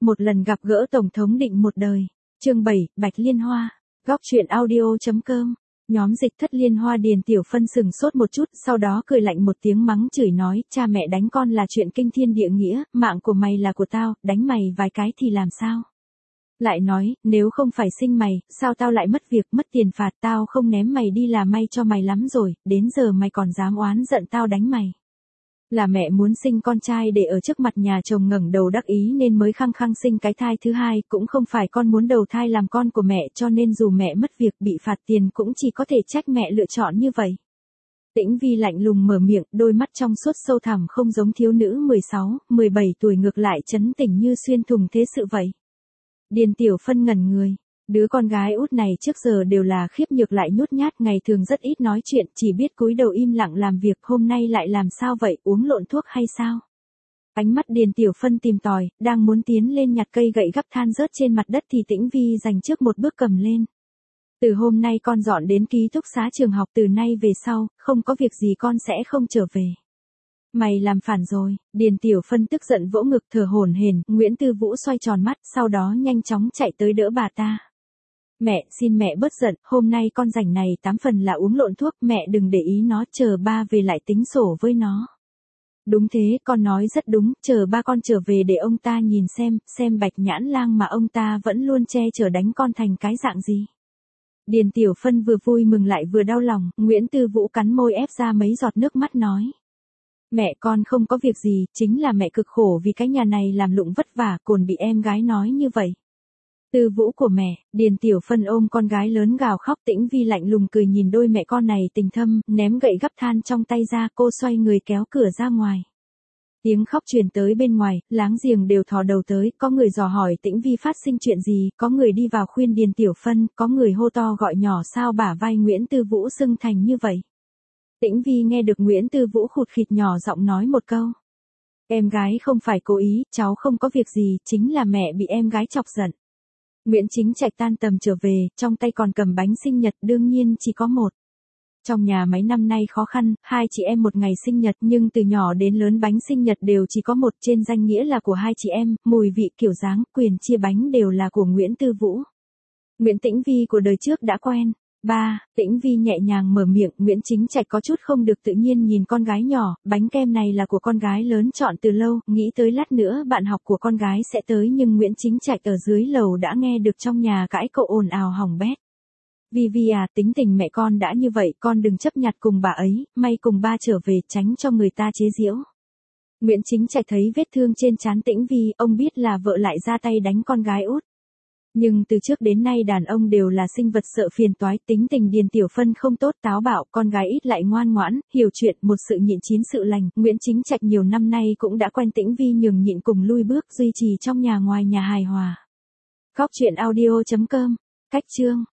Một lần gặp gỡ Tổng thống định một đời. Chương 7, Bạch Liên Hoa. Góc truyện audio.com. Nhóm Dịch Thất Liên Hoa Điền Tiểu Phân sừng sốt một chút, sau đó cười lạnh một tiếng mắng chửi nói, cha mẹ đánh con là chuyện kinh thiên địa nghĩa, mạng của mày là của tao, đánh mày vài cái thì làm sao? Lại nói, nếu không phải sinh mày, sao tao lại mất việc, mất tiền phạt, tao không ném mày đi là may cho mày lắm rồi, đến giờ mày còn dám oán giận tao đánh mày. Là mẹ muốn sinh con trai để ở trước mặt nhà chồng ngẩng đầu đắc ý nên mới khăng khăng sinh cái thai thứ hai, cũng không phải con muốn đầu thai làm con của mẹ, cho nên dù mẹ mất việc bị phạt tiền cũng chỉ có thể trách mẹ lựa chọn như vậy. Tĩnh Vi lạnh lùng mở miệng, đôi mắt trong suốt sâu thẳm không giống thiếu nữ 16, 17 tuổi ngược lại trấn tĩnh như xuyên thùng thế sự vậy. Điền Tiểu Phân ngẩn người. Đứa con gái út này trước giờ đều là khiếp nhược lại nhút nhát, ngày thường rất ít nói chuyện, chỉ biết cúi đầu im lặng làm việc, hôm nay lại làm sao vậy, uống lộn thuốc hay sao? Ánh mắt Điền Tiểu Phân tìm tòi, đang muốn tiến lên nhặt cây gậy gấp than rớt trên mặt đất thì Tĩnh Vi dành trước một bước cầm lên. Từ hôm nay con dọn đến ký túc xá trường học, từ nay về sau, không có việc gì con sẽ không trở về. Mày làm phản rồi, Điền Tiểu Phân tức giận vỗ ngực thở hổn hển. Nguyễn Tư Vũ xoay tròn mắt, sau đó nhanh chóng chạy tới đỡ bà ta. Mẹ, xin mẹ bớt giận, hôm nay con rảnh này 8 phần là uống lộn thuốc, mẹ đừng để ý nó, chờ ba về lại tính sổ với nó. Đúng thế, con nói rất đúng, chờ ba con trở về để ông ta nhìn xem Bạch Nhãn Lang mà ông ta vẫn luôn che chở đánh con thành cái dạng gì. Điền Tiểu Phân vừa vui mừng lại vừa đau lòng, Nguyễn Tư Vũ cắn môi ép ra mấy giọt nước mắt nói. Mẹ con không có việc gì, chính là mẹ cực khổ vì cái nhà này làm lụng vất vả, còn bị em gái nói như vậy. Tư Vũ của mẹ, Điền Tiểu Phân ôm con gái lớn gào khóc. Tĩnh Vi lạnh lùng cười nhìn đôi mẹ con này tình thâm, ném gậy gấp than trong tay ra, cô xoay người kéo cửa ra ngoài. Tiếng khóc truyền tới bên ngoài, láng giềng đều thò đầu tới, có người dò hỏi Tĩnh Vi phát sinh chuyện gì, có người đi vào khuyên Điền Tiểu Phân, có người hô to gọi nhỏ sao bả vai Nguyễn Tư Vũ sưng thành như vậy. Tĩnh Vi nghe được Nguyễn Tư Vũ khụt khịt nhỏ giọng nói một câu. Em gái không phải cố ý, cháu không có việc gì, chính là mẹ bị em gái chọc giận. Nguyễn Chính Trạch tan tầm trở về, trong tay còn cầm bánh sinh nhật, đương nhiên chỉ có một. Trong nhà mấy năm nay khó khăn, hai chị em một ngày sinh nhật, nhưng từ nhỏ đến lớn bánh sinh nhật đều chỉ có một, trên danh nghĩa là của hai chị em, mùi vị kiểu dáng, quyền chia bánh đều là của Nguyễn Tư Vũ. Nguyễn Tĩnh Vi của đời trước đã quen. Ba, Tĩnh Vi nhẹ nhàng mở miệng. Nguyễn Chính Trạch có chút không được tự nhiên nhìn con gái nhỏ, bánh kem này là của con gái lớn chọn từ lâu, nghĩ tới lát nữa bạn học của con gái sẽ tới, nhưng Nguyễn Chính Trạch ở dưới lầu đã nghe được trong nhà cãi cậu ồn ào hỏng bét. Vi à, tính tình mẹ con đã như vậy, con đừng chấp nhặt cùng bà ấy, may cùng ba trở về tránh cho người ta chế giễu. Nguyễn Chính Trạch thấy vết thương trên trán Tĩnh Vi, ông biết là vợ lại ra tay đánh con gái út. Nhưng từ trước đến nay đàn ông đều là sinh vật sợ phiền toái, tính tình Điền Tiểu Phân không tốt, táo bạo, con gái ít lại ngoan ngoãn, hiểu chuyện, một sự nhịn chín sự lành. Nguyễn Chính Trạch nhiều năm nay cũng đã quen Tĩnh Vi nhường nhịn cùng lui bước, duy trì trong nhà ngoài nhà hài hòa. Góc truyện audio.com. Cách chương.